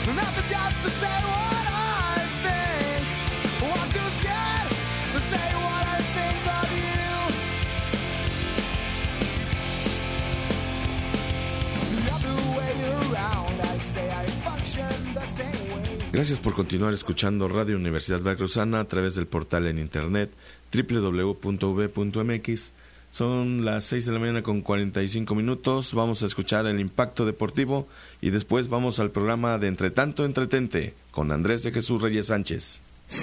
Nothing just to say what I think. I'm too scared to say what I think of you. The other way around, I say I function the same way. Gracias por continuar escuchando Radio Universidad Veracruzana a través del portal en internet www.v.mx. Son las 6 de la mañana con 45 minutos. Vamos a escuchar el Impacto Deportivo y después vamos al programa de Entre Tanto Entretente con Andrés de Jesús Reyes Sánchez.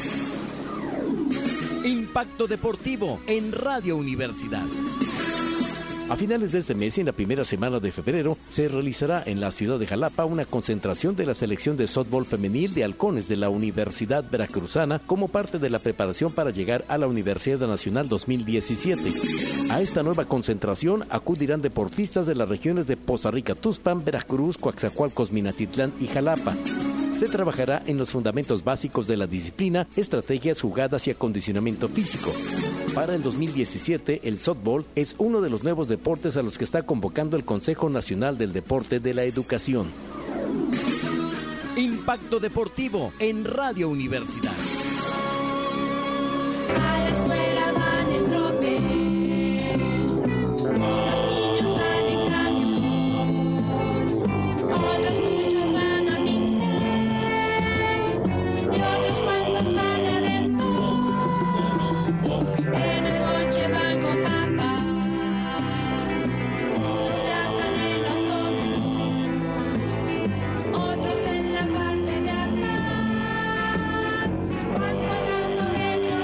Impacto Deportivo en Radio Universidad. A finales de este mes y en la primera semana de febrero se realizará en la ciudad de Jalapa una concentración de la selección de softball femenil de halcones de la Universidad Veracruzana como parte de la preparación para llegar a la Universidad Nacional 2017. A esta nueva concentración acudirán deportistas de las regiones de Poza Rica, Tuxpan, Veracruz, Coatzacoalcos, Minatitlán y Jalapa. Se trabajará en los fundamentos básicos de la disciplina, estrategias, jugadas y acondicionamiento físico. Para el 2017, el softball es uno de los nuevos deportes a los que está convocando el Consejo Nacional del Deporte de la Educación. Impacto Deportivo en Radio Universidad. A la escuela van en tropel, los niños van en camión, otros muchos van a pincel, y otros cuantos van a aventón. En el coche van con papá, unos viajan en autobús, otros en la parte de atrás, van colgando dentro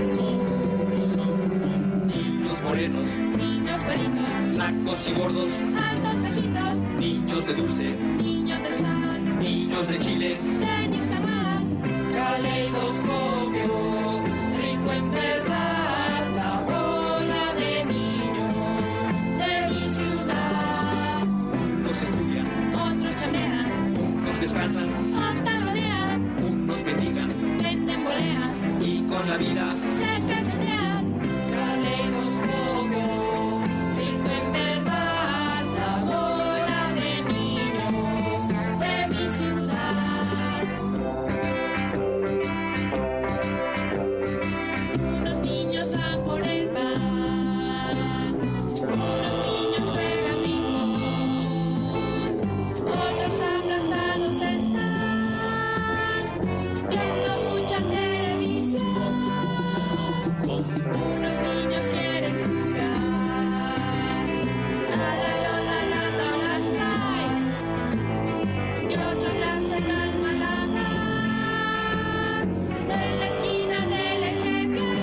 de Niños morenos, niños güeritos, flacos y gordos, altos bajitos, niños de dulce, niños de sal, niños de chile, de nixamal, caleidoscopio, rico en verdad, la bola de niños de mi ciudad. Unos estudian, Otros chamean, unos descansan, otros rodean, unos mendigan venden, bolean, y con la vida se cachetean. caleidoscopio, rico en verdad, la bola de niños De mi ciudad. Unos niños van por el bar, unos niños juegan ping-pong, otros aplastados están viendo mucha televisión. Unos niños quieren jugar a la viola, dando las traes, y otros lanzan algo a la mar en la esquina del eje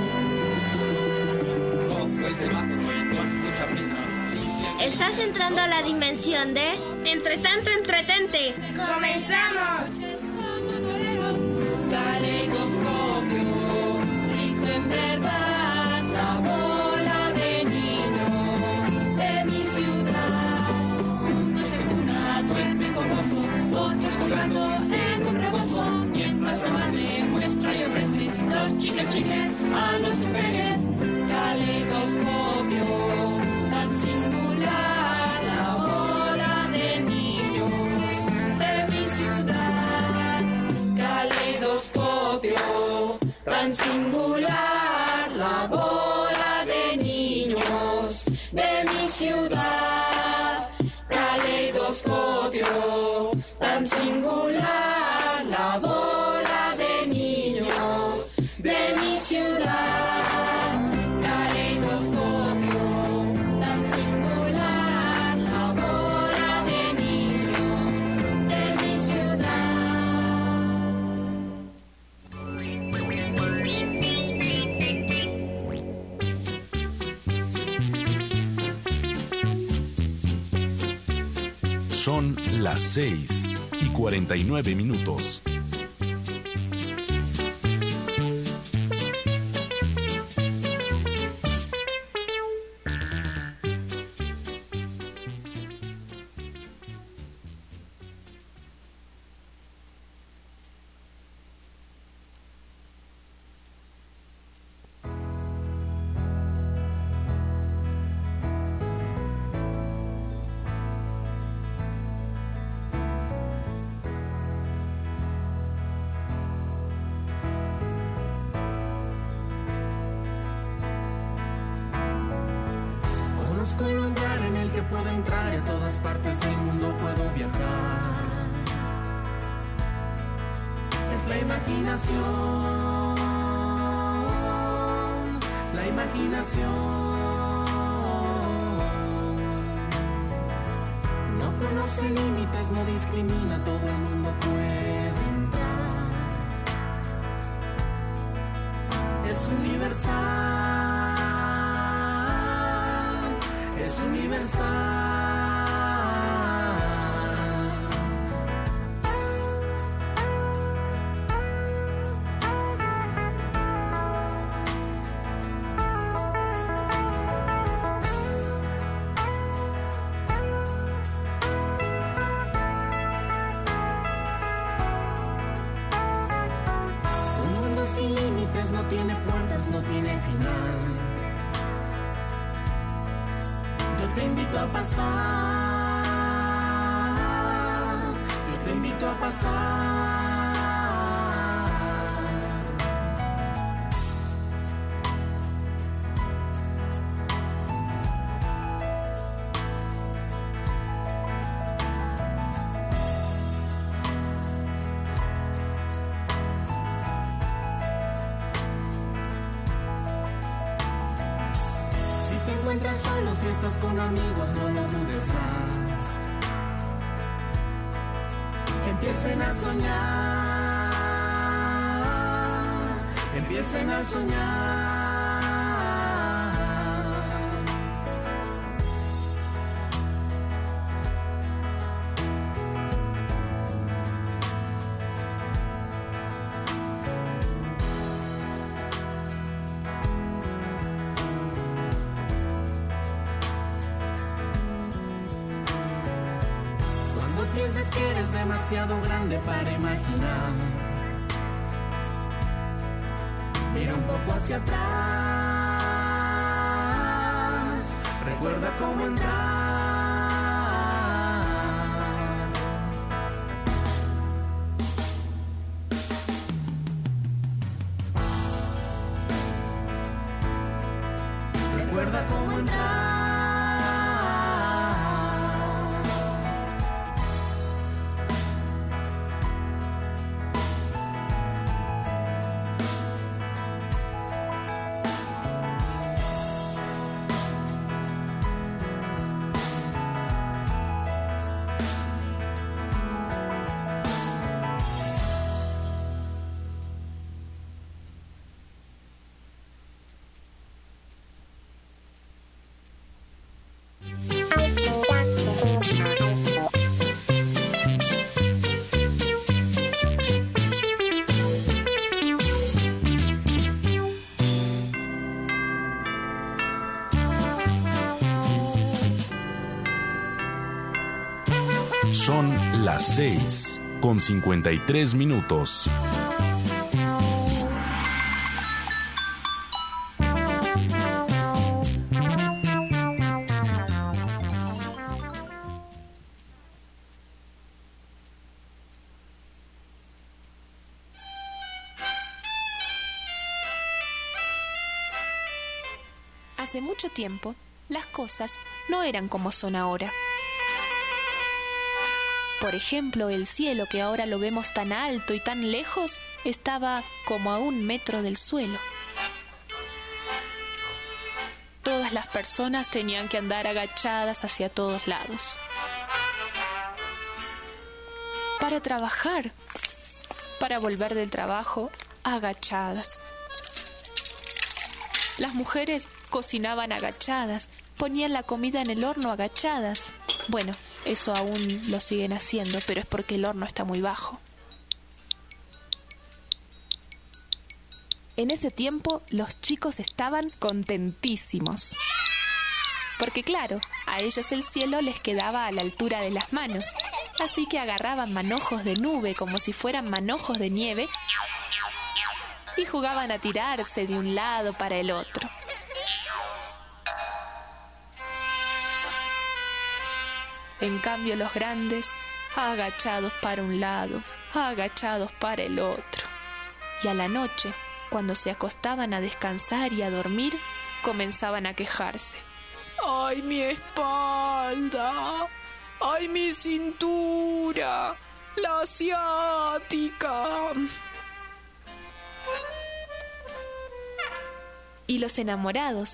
vial. rojo el semáforo y con mucha prisa. Estás entrando a la dimensión de Entre Tanto Entretente. ¡Comenzamos! Caleidoscopio, rico en verdad, la bola de niños De mi ciudad, unos en una duermen con gozo, otros colgando en un rebozo, mientras la madre muestra y ofrece los chicles a los choferes. caleidoscopio, Tan singular la bola de niños de mi ciudad. caleidoscopio, Tan singular la bola de niños de mi ciudad. caleidoscopio, Tan singular la bola de niños de mi ciudad. Caleidoscopio, tan singular la bola de niños de mi ciudad. Son las 6:49. entrar y a todas partes del mundo puedo viajar. Es la imaginación, la imaginación. No conoce límites, no discrimina, todo el mundo puede entrar. Es universal, es universal. No tiene puertas, no tiene final. Yo te invito a pasar, yo te invito a pasar. Encuentras solo, si estás con amigos, no lo dudes más. Empiecen a soñar, empiecen a soñar. Piensas que eres demasiado grande para imaginar. Mira un poco hacia atrás. Recuerda cómo entrar. Recuerda cómo entrar. Son las 6:53. Hace mucho tiempo, las cosas no eran como son ahora. Por ejemplo, el cielo, que ahora lo vemos tan alto y tan lejos, estaba como a 1 metro del suelo. Todas las personas tenían que andar agachadas hacia todos lados. Para trabajar, para volver del trabajo, agachadas. Las mujeres cocinaban agachadas, ponían la comida en el horno agachadas. Bueno, eso aún lo siguen haciendo, pero es porque el horno está muy bajo. En ese tiempo, los chicos estaban contentísimos. Porque claro, a ellos el cielo les quedaba a la altura de las manos. Así que agarraban manojos de nube como si fueran manojos de nieve y jugaban a tirarse de un lado para el otro. En cambio, los grandes, agachados para un lado, agachados para el otro. Y a la noche, cuando se acostaban a descansar y a dormir, comenzaban a quejarse. ¡Ay, mi espalda! ¡Ay, mi cintura! ¡La ciática! Y los enamorados,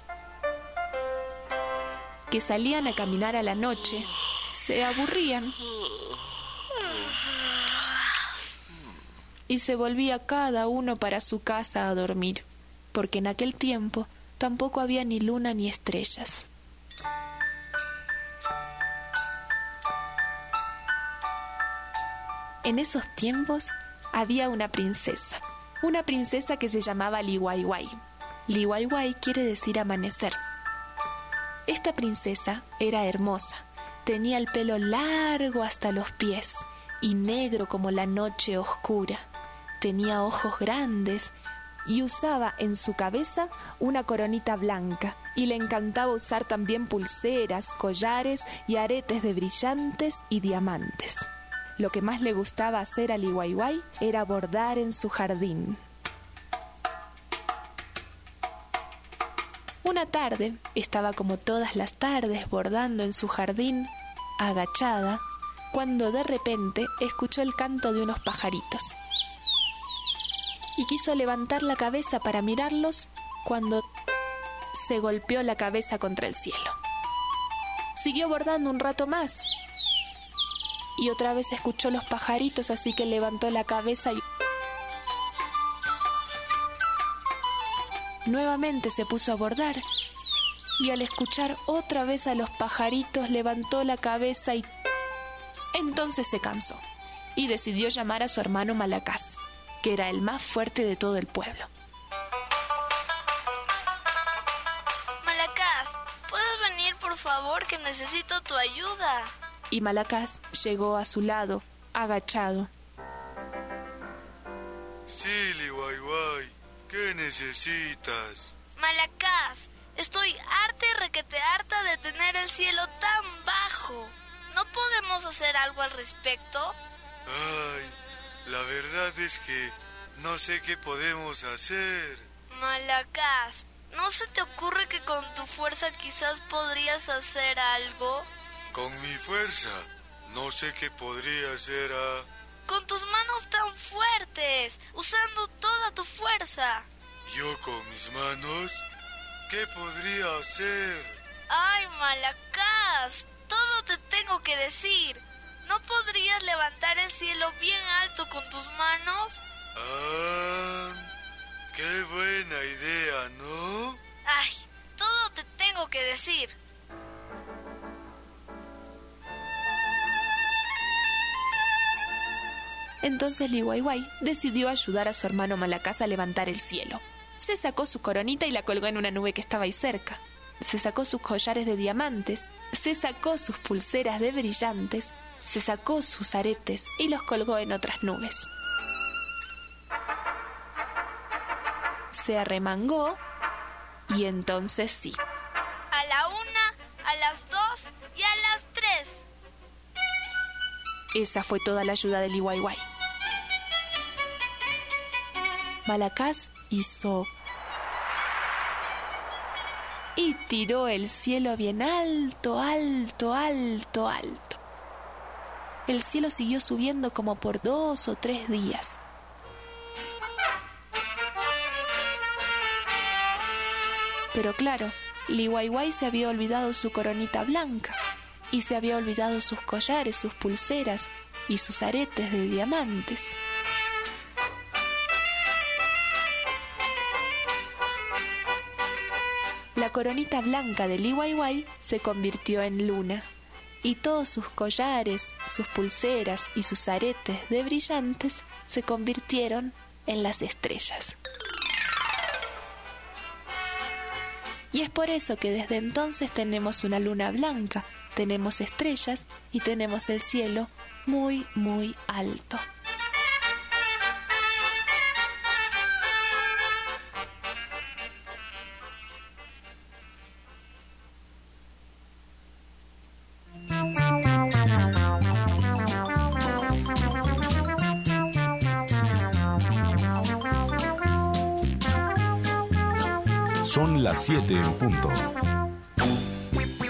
que salían a caminar a la noche, se aburrían y se volvía cada uno para su casa a dormir, porque en aquel tiempo tampoco había ni luna ni estrellas. En esos tiempos había una princesa que se llamaba Liwaiwai. Liwaiwai quiere decir amanecer. Esta princesa era hermosa, tenía el pelo largo hasta los pies y negro como la noche oscura. Tenía ojos grandes y usaba en su cabeza una coronita blanca, y le encantaba usar también pulseras, collares y aretes de brillantes y diamantes. Lo que más le gustaba hacer a Liwaiwai era bordar en su jardín. Una tarde, estaba como todas las tardes bordando en su jardín, agachada, cuando de repente escuchó el canto de unos pajaritos. Y quiso levantar la cabeza para mirarlos cuando se golpeó la cabeza contra el cielo. Siguió bordando un rato más y otra vez escuchó los pajaritos, así que levantó la cabeza y nuevamente se puso a bordar, y al escuchar otra vez a los pajaritos levantó la cabeza y entonces se cansó y decidió llamar a su hermano Malacás, que era el más fuerte de todo el pueblo. Malacás, ¿puedes venir por favor, que necesito tu ayuda? Y Malacás llegó a su lado, agachado. Sí, Liwaiwai, ¿qué necesitas? Malacás, estoy harta y requete harta de tener el cielo tan bajo. ¿No podemos hacer algo al respecto? Ay, la verdad es que no sé qué podemos hacer. Malacás, ¿no se te ocurre que con tu fuerza quizás podrías hacer algo? Con mi fuerza, no sé qué podría hacer Con tus manos tan fuertes, usando toda tu fuerza. ¿Yo con mis manos? ¿Qué podría hacer? Ay, Malacás, todo te tengo que decir. ¿No podrías levantar el cielo bien alto con tus manos? Ah, qué buena idea, ¿no? Ay, todo te tengo que decir. Entonces Liwaiwai decidió ayudar a su hermano Malacás a levantar el cielo. Se sacó su coronita y la colgó en una nube que estaba ahí cerca. Se sacó sus collares de diamantes, se sacó sus pulseras de brillantes, se sacó sus aretes y los colgó en otras nubes. Se arremangó y entonces sí. A la 1, a las 2 y a las 3. Esa fue toda la ayuda de Liwaiwai. Malacás hizo y tiró el cielo bien alto, alto, alto, alto. El cielo siguió subiendo como por 2 o 3 días. Pero claro, Liwaiwai se había olvidado su coronita blanca y se había olvidado sus collares, sus pulseras y sus aretes de diamantes. La coronita blanca de Liwaiwai se convirtió en luna, y todos sus collares, sus pulseras y sus aretes de brillantes se convirtieron en las estrellas. Y es por eso que desde entonces tenemos una luna blanca, tenemos estrellas y tenemos el cielo muy, muy alto. Son las 7 en punto.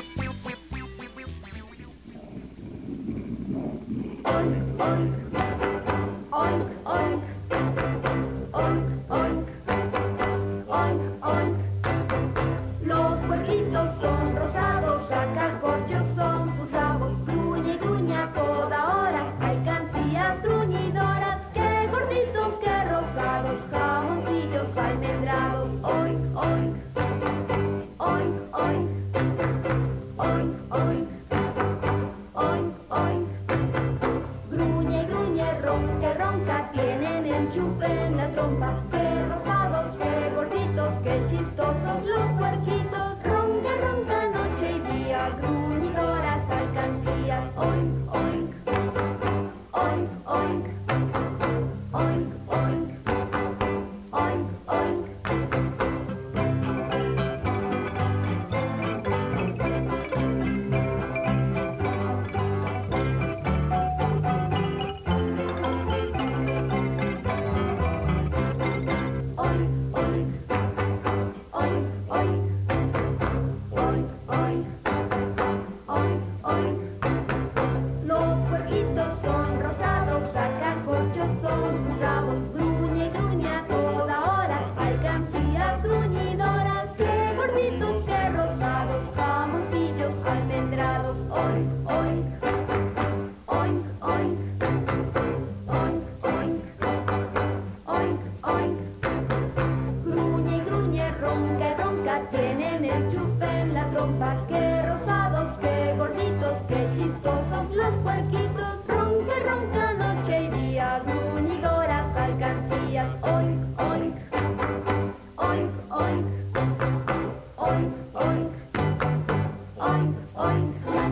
que ronca, tienen enchufe en la trompa. Qué rosados, qué gorditos, qué chistosos los puerquitos. Ronca, ronca, noche y día, gruñidoras alcancías. Oink, oink, oink, oink, oink, oink, oink, oink. Los puerquitos son rosados, sacacorchos son sus rabos. Gruñe, gruñe a toda hora, alcancías gruñidoras. Qué gorditos, qué rosados, jamoncillos almendrados. Oink, oink, oink, oink, oink, oink, oink, oink. Gruñe, gruñe, ronca, ronca, tienen el chupe en la trompa. Qué rosados, qué gorditos, qué chistosos los puerquitos. Ronca, ronca, noche y día, gruñidoras alcancías. Oink, oink, oink, oink, oink, oink, oink, oink.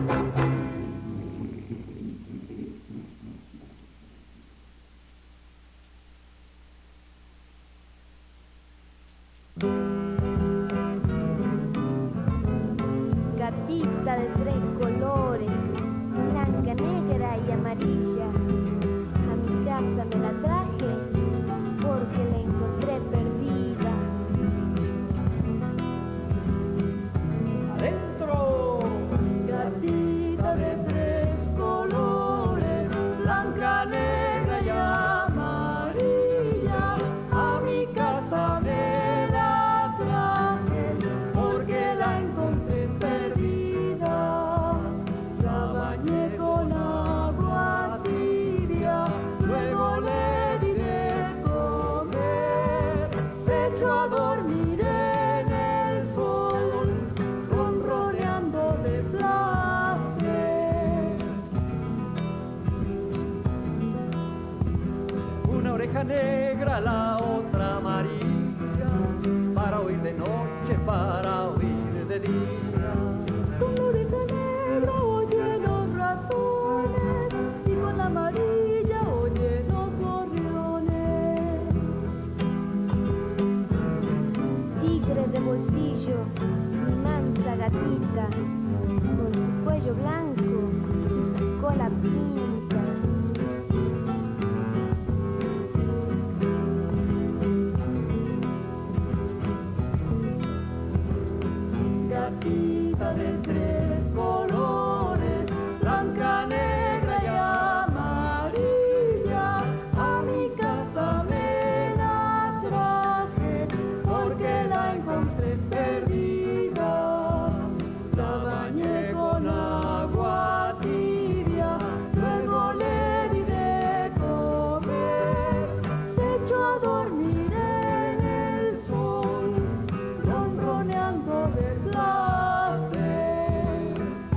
Gatita de tres colores, blanca, negra y amarilla. A mi casa me la traje porque la encontré perdida. Adentro, gatita de tres colores, blanca, negra y amarilla. A mi casa me la traje porque la encontré perdida. La bañé con agua tibia, luego le di de comer. Se echó a dormir en el sol, ronroneando de placer. Una oreja negra, la otra amarilla, para oír de noche, para oír de día. Con la oreja negra oye los ratones y con la amarilla oye los gorriones. Tigre de bolsillo, mi mansa gatita, con su cuello blanco y su cola pinta. Gatita de tres colores, blanca, negra y amarilla. A mi casa me la traje porque la encontré perdida. La bañé con agua tibia, luego le di de comer. Se echó a dormir en el sol, ronroneando de placer.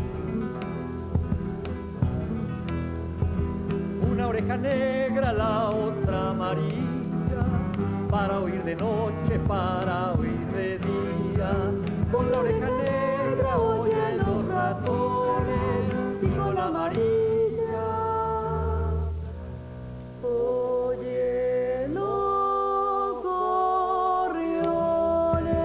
Una oreja negra, la otra amarilla, para oír de noche, para oír de día. Con la oreja negra oye los ratones y con la amarilla oye los gorriones.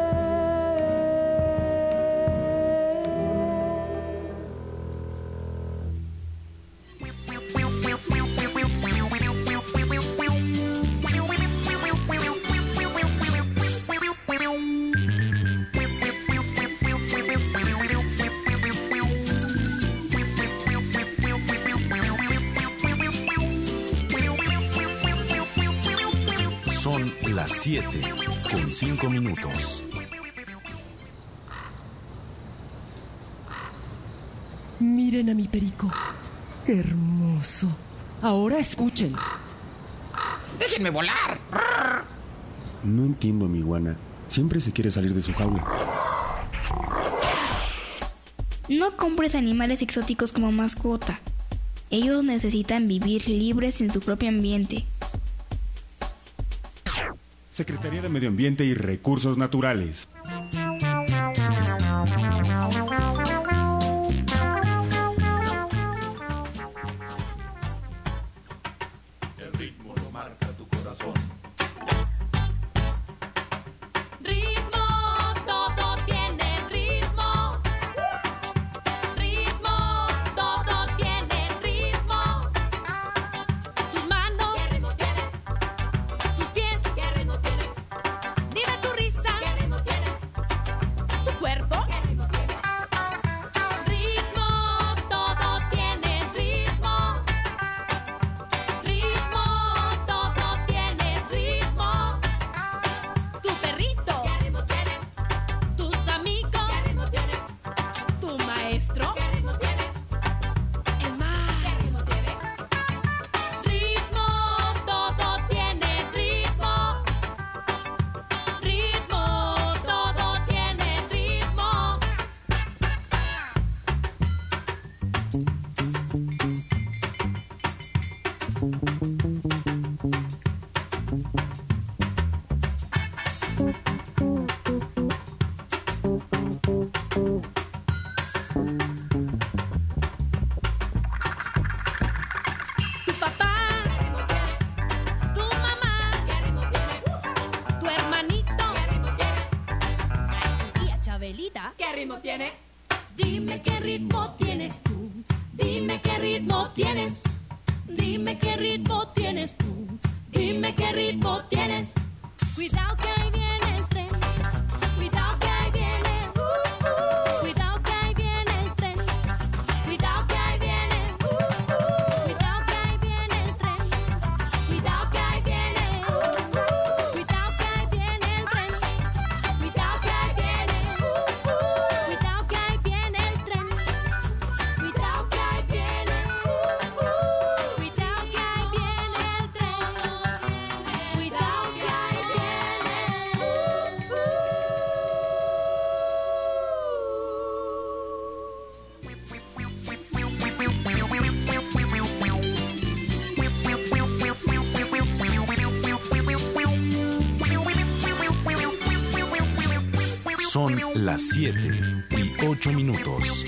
Son las 7:05. Miren a mi perico. Hermoso. Ahora escuchen. ¡Déjenme volar! No entiendo a mi iguana. Siempre se quiere salir de su jaula. No compres animales exóticos como mascota. Ellos necesitan vivir libres en su propio ambiente. Secretaría de Medio Ambiente y Recursos Naturales. El ritmo lo marca tu corazón. Ritmo, todo tiene ritmo. Ritmo, todo tiene ritmo. Tus manos, ¿qué ritmo tienen? Tus pies, ¿qué ritmo tienen? Dime tu risa, ¿qué ritmo tiene? Tu cuerpo, ¿qué ritmo tiene? Ritmo, todo tiene ritmo. Ritmo, todo tiene ritmo. Tu perrito, ¿qué ritmo tiene? Tus amigos, ¿qué ritmo tiene? Tu maestro, ¿qué ritmo tiene? El mar, ¿qué ritmo tiene? Ritmo, todo tiene ritmo. Ritmo, todo tiene ritmo. Tu papá, ¿qué ritmo tiene? Tu mamá, ¿qué ritmo tiene? Tu hermanito, ¿qué ritmo tiene? Y a Chabelita, ¿qué ritmo tiene? Dime qué ritmo tienes tú. Dime qué ritmo tienes. Dime qué ritmo tienes tú. Dime qué ritmo tienes. Cuidado que ahí viene el tren. Cuidado que ahí viene. Cuidado que ahí viene el tren. Cuidado que ahí viene. Cuidado que ahí viene el tren. Cuidado que ahí viene. Cuidado que ahí viene el tren. Cuidado que ahí viene. Cuidado que ahí viene el tren. Cuidado que ahí viene. Cuidado que ahí viene el tren. Cuidado que ahí Son las 7:08.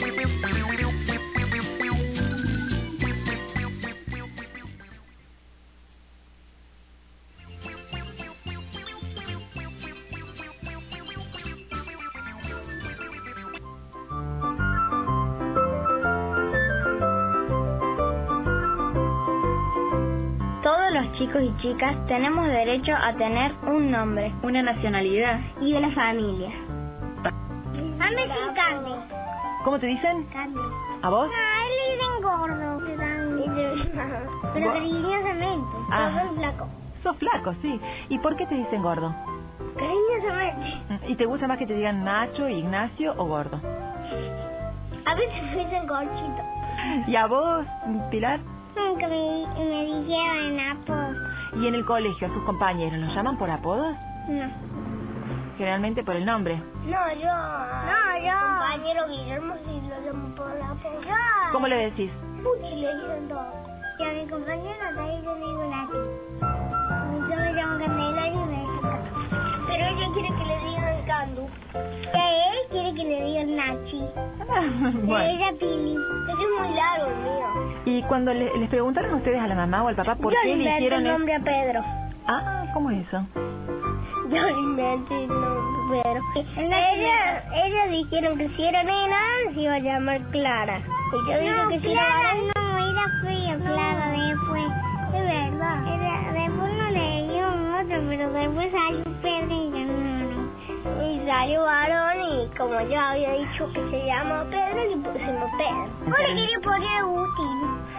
Todos los chicos y chicas tenemos derecho a tener un nombre, una nacionalidad y una familia. A mí sin Candy. ¿Cómo te dicen? Candy. ¿A vos? A él le dicen gordo. Pero cariñosamente. Ah. Yo soy flaco. Sos flaco, sí. ¿Y por qué te dicen gordo? Cariñosamente. ¿Y te gusta más que te digan Nacho, Ignacio o gordo? A veces me dicen gorchito. ¿Y a vos, Pilar? Nunca me dijeron apodos. ¿Y en el colegio a tus compañeros los llaman por apodos? No. Generalmente por el nombre. No, yo. Compañero Guillermo sí lo llamo por apodo. ¿Cómo le decís? Puchi le dicen todo. Y a mi compañero también le digo Nati. Yo me llamo Candelaria y me dicen Candu. Pero ella quiere que le digan Candu. Y él quiere que le digan Nachi. Bueno. Y ella Pili. Eso es muy largo el mío. ¿Y cuando les preguntaron ustedes a la mamá o al papá por qué le hicieron el nombre a Pedro. Ah, ¿cómo es eso? Yo le inventé el nombre Pedro. Ellos dijeron que si era nena se iba a llamar Clara. Y yo dije que si era varón. No, era fea Clara después. Es verdad. Después no le dio otro, pero después salió Pedro y yo no. Y salió varón y como yo había dicho que se llama Pedro, le pusimos Pedro. ¿Cómo le quería poner Agustín?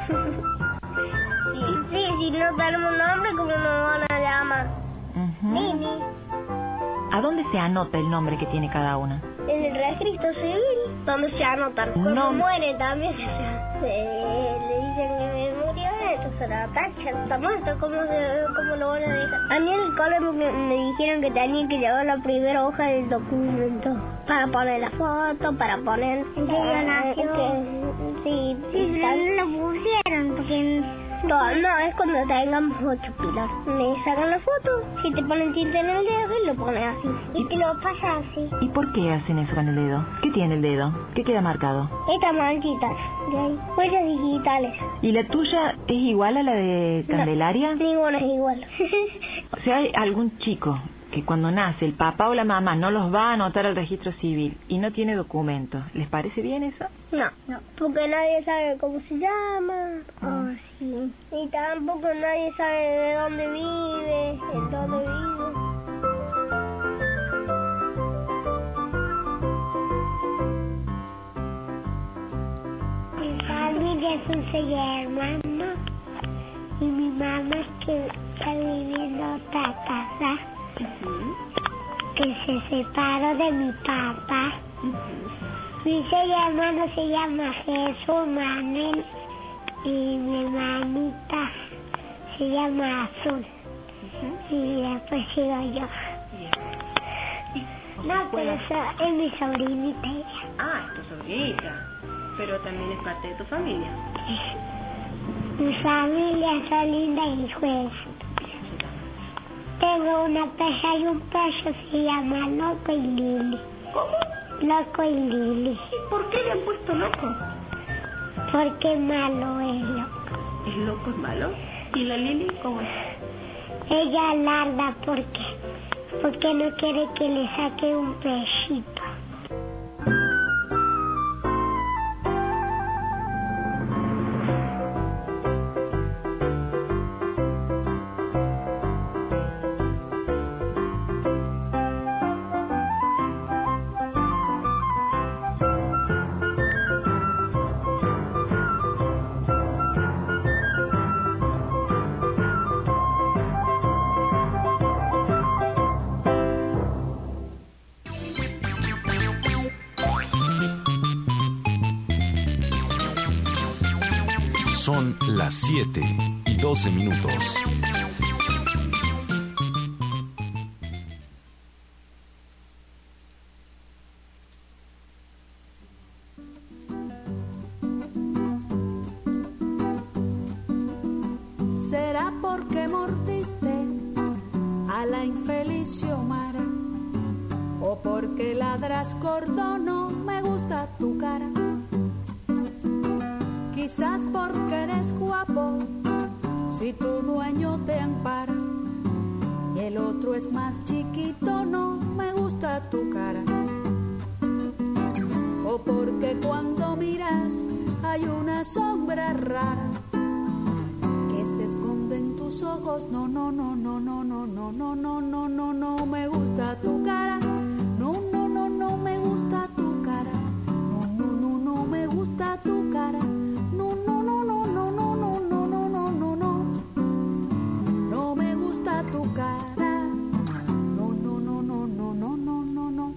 Sí, si no tenemos nombre, ¿cómo nos van a llamar? Nini. ¿A dónde se anota el nombre que tiene cada una? En el registro civil, donde se anotan. Cuando muere también le dicen que me murió, entonces la tachan. Está muerto, ¿cómo lo van a dejar? A mí en el cole me dijeron que tenía que llevar la primera hoja del documento para poner la foto, para poner... ¿En qué día nació? Sí, lo pusieron, que... No, es cuando tengamos 8 pilas. Le sacan la foto, si te ponen tinta en el dedo, lo ponen así. Y te lo pasan así. ¿Y por qué hacen eso con el dedo? ¿Qué tiene el dedo? ¿Qué queda marcado? Estas manchitas de ahí, huellas digitales. ¿Y la tuya es igual a la de Candelaria? No, ninguna es igual. O sea, hay algún chico que cuando nace el papá o la mamá no los va a anotar al registro civil y no tiene documentos. ¿Les parece bien eso? No, porque nadie sabe cómo se llama, o así. Y tampoco nadie sabe de dónde vive, en dónde vive. Mi familia es 11 hermanos y mi mamá que está viviendo en otra casa. Que se separó de mi papá. Mis 6 hermanos se llama Jesús, Manuel y mi hermanita se llama Azul. Y después sigo yo. No, pero es mi sobrinita ella. Ah, es tu sobrinita. Pero también es parte de tu familia. Mi familia es linda y juega. Tengo una perra y un perro, se llama Loco y Lili. ¿Cómo? Loco y Lili. ¿Y por qué le han puesto Loco? Porque malo es loco. ¿Es loco, es malo? ¿Y la Lili cómo es? Ella larda porque no quiere que le saque un pechito. Son las 7:12. ¿Será porque mordiste a la infeliz Xiomara? ¿O porque ladras gordo? No me gusta tu cara. Quizás porque eres guapo, si tu dueño te ampara y el otro es más chiquito, no me gusta tu cara. O porque cuando miras hay una sombra rara que se esconde en tus ojos. No me gusta tu cara. No me gusta tu cara. No me gusta tu cara. No me gusta tu cara. No.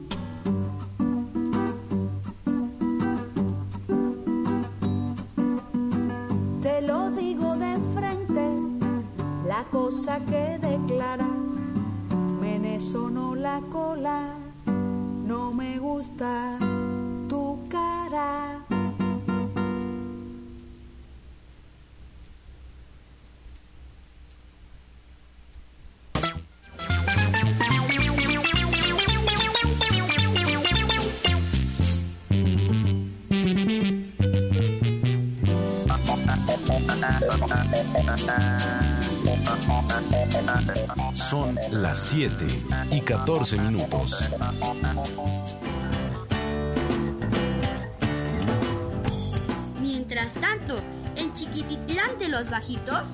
Te lo digo de frente, la cosa que declara, me sonó la cola. No me gusta tu cara. Son las 7:14. Mientras tanto, en Chiquititlán de los Bajitos...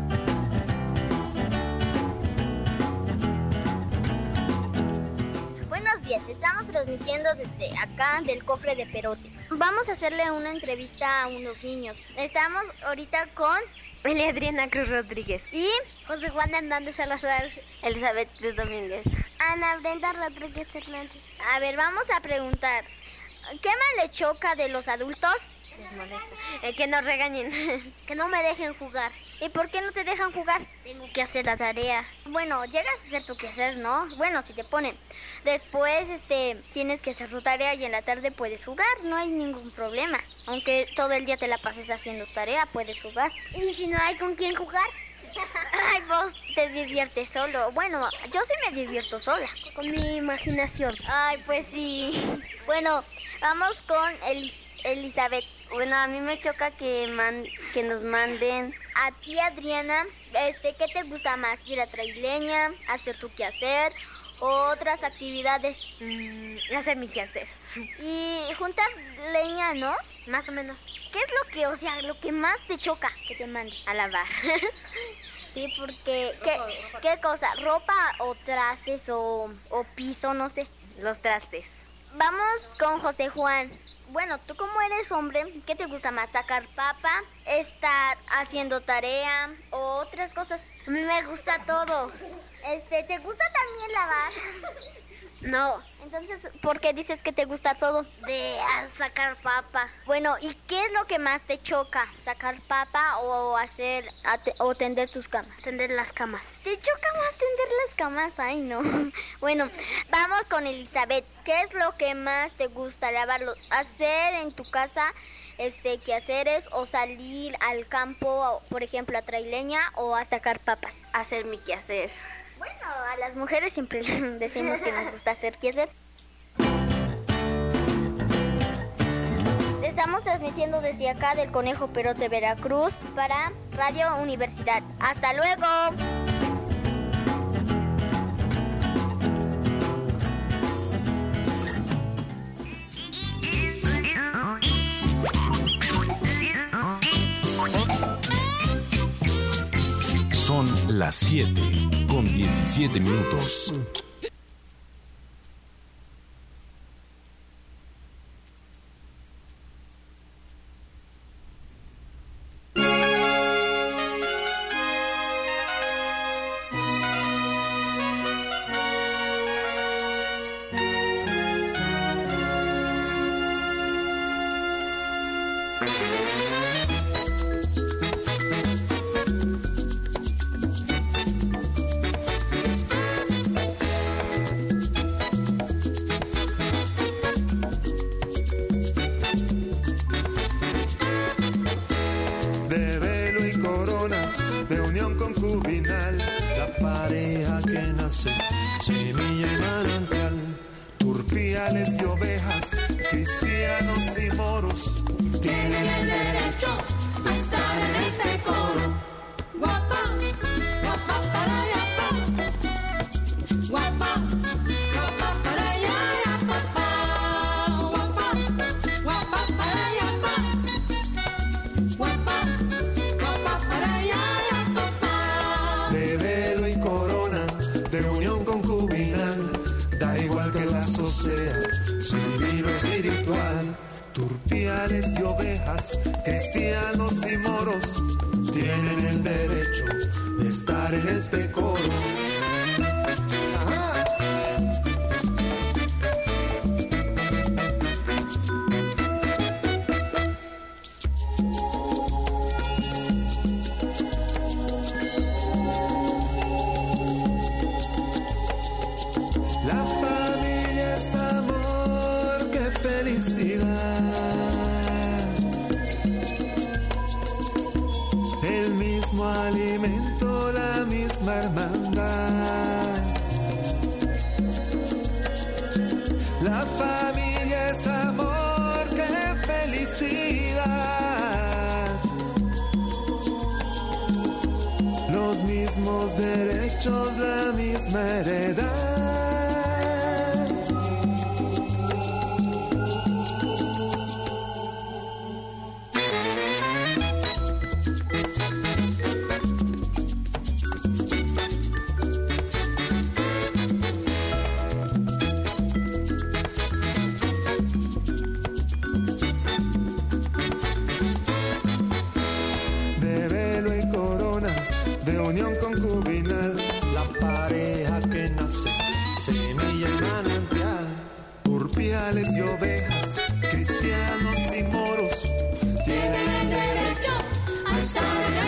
Buenos días, estamos transmitiendo desde acá del cofre de Perote. Vamos a hacerle una entrevista a unos niños. Estamos ahorita con Adriana Cruz Rodríguez y José Juan Hernández Salazar, Elizabeth Cruz Domínguez, Ana Brenda Rodríguez Hernández. A ver, vamos a preguntar, ¿qué más le choca de los adultos? Les molesta. Que nos regañen. Que no me dejen jugar. ¿Y por qué no te dejan jugar? Tengo que hacer la tarea. Bueno, llegas a hacer tu quehacer, ¿no? Bueno, si te ponen. Después, tienes que hacer tu tarea y en la tarde puedes jugar. No hay ningún problema. Aunque todo el día te la pases haciendo tarea, puedes jugar. ¿Y si no hay con quién jugar? Ay, vos te diviertes solo. Bueno, yo sí me divierto sola. Con mi imaginación. Ay, pues sí. Bueno, vamos con Elizabeth. Bueno, a mí me choca que nos manden. A ti, Adriana, ¿qué te gusta más? ¿Ir a traileña? ¿Hacer tu quehacer? ¿O otras actividades? Hacer mi quehacer. Y juntar leña, ¿no? Más o menos. ¿Qué es lo que más te choca que te manden a lavar? Sí, porque... ¿Qué cosa? ¿Ropa o trastes o piso? No sé. Los trastes. Vamos con José Juan. Bueno, tú como eres hombre, ¿qué te gusta más? ¿Sacar papa? ¿Estar haciendo tarea? ¿O otras cosas? A mí me gusta todo. ¿Te gusta también lavar? No. Entonces, ¿por qué dices que te gusta todo? De sacar papa. Bueno, ¿y qué es lo que más te choca? ¿Sacar papa o o tender tus camas? Tender las camas. ¿Te choca más tender las camas? Ay, no. Bueno, vamos con Elizabeth. ¿Qué es lo que más te gusta lavarlo? ¿Hacer en tu casa quehaceres o salir al campo, por ejemplo, a traileña o a sacar papas? Hacer mi quehacer. Bueno, a las mujeres siempre decimos que nos gusta hacer quehacer. Estamos transmitiendo desde acá del Conejo Perote, Veracruz, para Radio Universidad. ¡Hasta luego! Son las 7 con 17 minutos.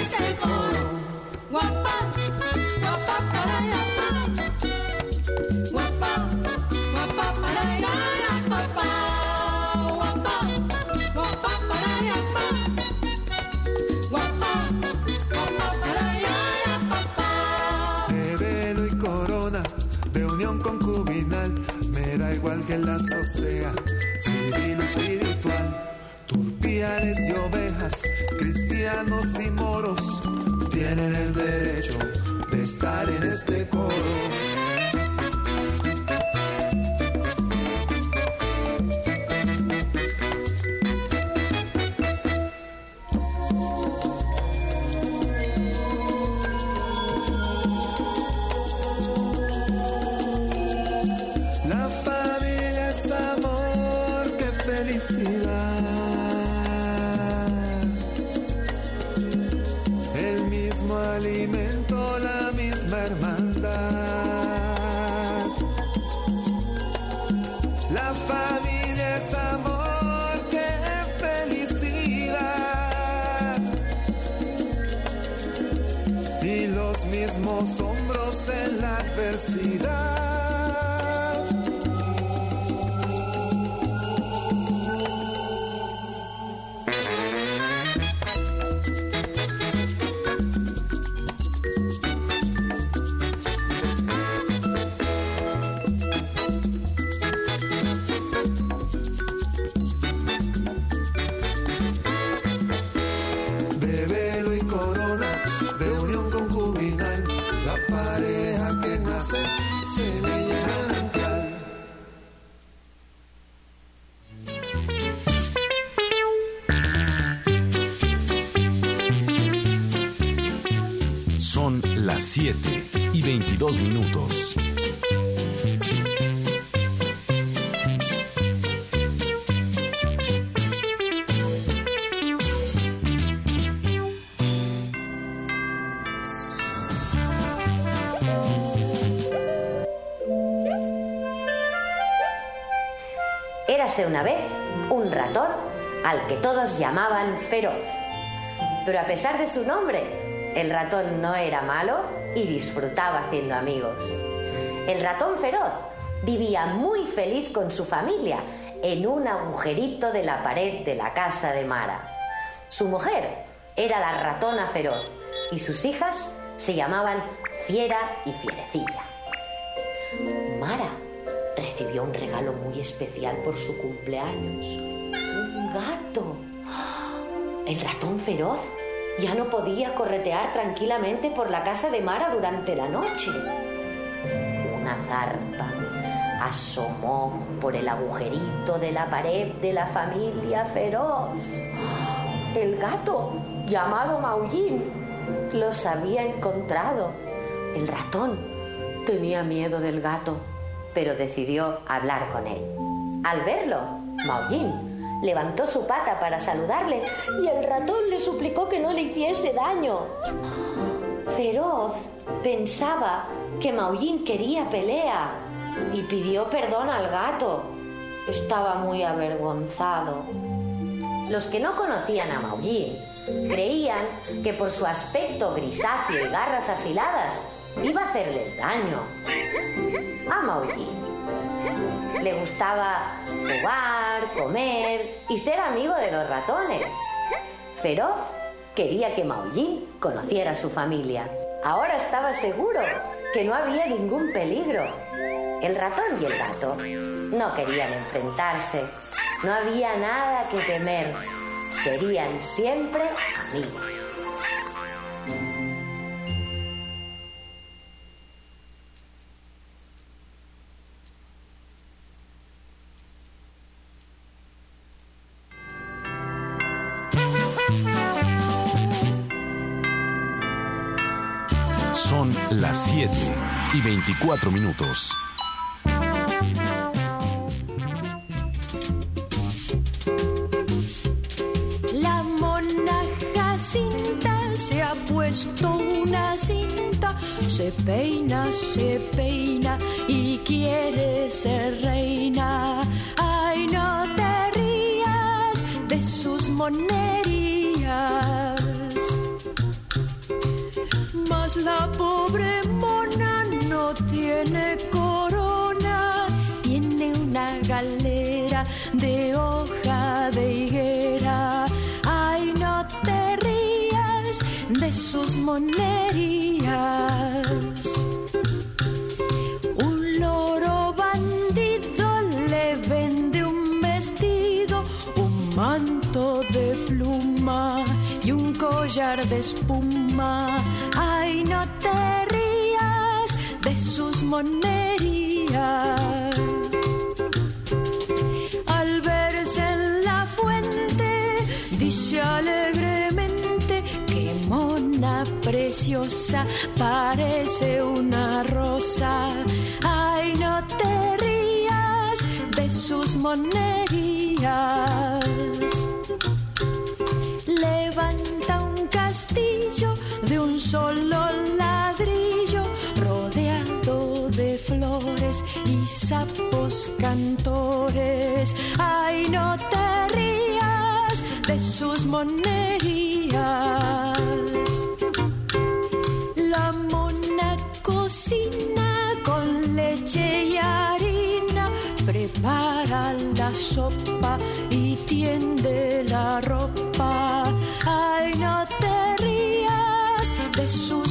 este coro. Guapa, guapa para yapa. Guapa, guapa para yapa. Guapa, guapa para yapa. Guapa, guapa para yapa. De velo y corona, de unión concubinal, me da igual que el lazo sea civil o espiritual. Turpiales y ovejas, cristianos y moros, tienen el derecho de estar en este coro. La familia es amor, qué felicidad. El mismo alimento, la misma hermandad. La familia es amor, qué felicidad. Y los mismos hombros en la adversidad. De velo y corona, de unión concubinal, la pareja que nace semilla manantial. Son las 7:22. Érase una vez un ratón al que todos llamaban Feroz. Pero a pesar de su nombre, el ratón no era malo y disfrutaba haciendo amigos. El ratón Feroz vivía muy feliz con su familia en un agujerito de la pared de la casa de Mara. Su mujer era la ratona Feroz y sus hijas se llamaban Fiera y Fierecilla. Mara recibió un regalo muy especial por su cumpleaños. ¡Un gato! El ratón Feroz ya no podía corretear tranquilamente por la casa de Mara durante la noche. Una zarpa asomó por el agujerito de la pared de la familia Feroz. El gato, llamado Maullín, los había encontrado. El ratón tenía miedo del gato, pero decidió hablar con él. Al verlo, Maullín levantó su pata para saludarle y el ratón le suplicó que no le hiciese daño. Feroz pensaba que Maullín quería pelea y pidió perdón al gato. Estaba muy avergonzado. Los que no conocían a Maullín creían que por su aspecto grisáceo y garras afiladas iba a hacerles daño. A Maullín le gustaba jugar, comer y ser amigo de los ratones. Feroz quería que Maullín conociera a su familia. Ahora estaba seguro que no había ningún peligro. El ratón y el gato no querían enfrentarse. No había nada que temer. Serían siempre amigos. Son las 7:24. La mona Jacinta se ha puesto una cinta, se peina y quiere ser reina. Ay, no te rías de sus monerías. mas la pobre mona no tiene corona, tiene una galera de hoja de higuera. Ay, no te rías de sus monerías. Un loro bandido le vende un vestido, un manto de pluma y un collar de espuma. Ay, no te rías de sus monerías. Al verse en la fuente, dice alegremente: qué mona preciosa, parece una rosa. Ay, no te rías de sus monerías. Levanta un castillo de un solo ladrillo, rodeado de flores y sapos cantores. Ay, no te rías de sus monerías. La mona cocina con leche y harina, prepara la sopa y tiende la ropa. Ay, no te rías de sus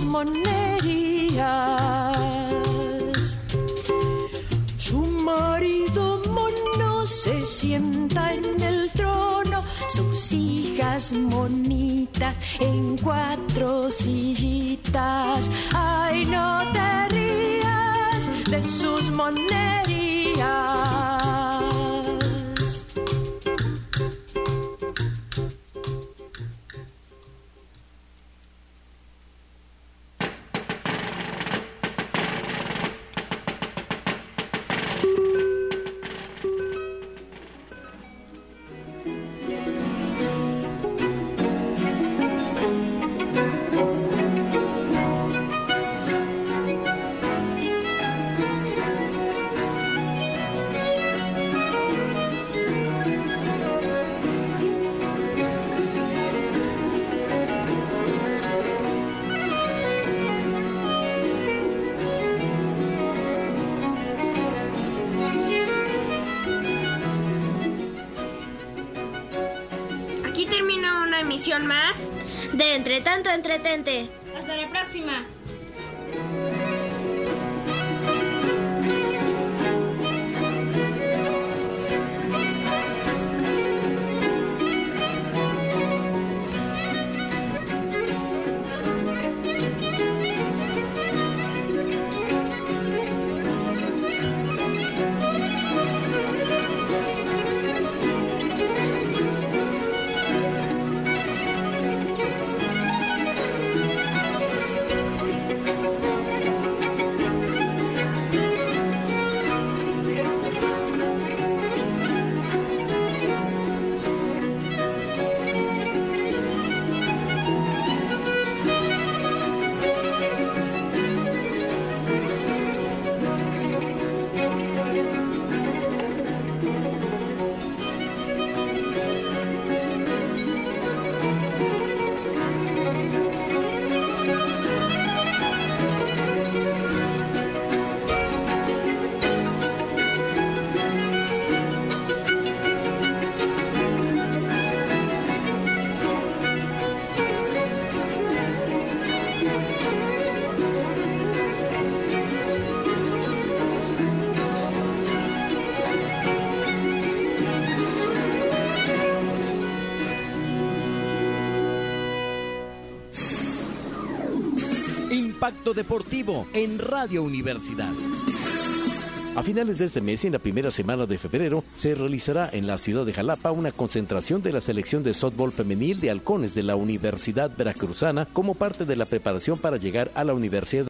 monerías. Su marido mono se sienta en el trono, sus hijas monitas en 4 sillitas. Ay, no te rías de sus monerías. Aquí termina una emisión más de Entre Tanto Entretente. Hasta la próxima. Impacto Deportivo en Radio Universidad. A finales de este mes y en la primera semana de febrero se realizará en la ciudad de Jalapa una concentración de la selección de softball femenil de halcones de la Universidad Veracruzana como parte de la preparación para llegar a la Universidad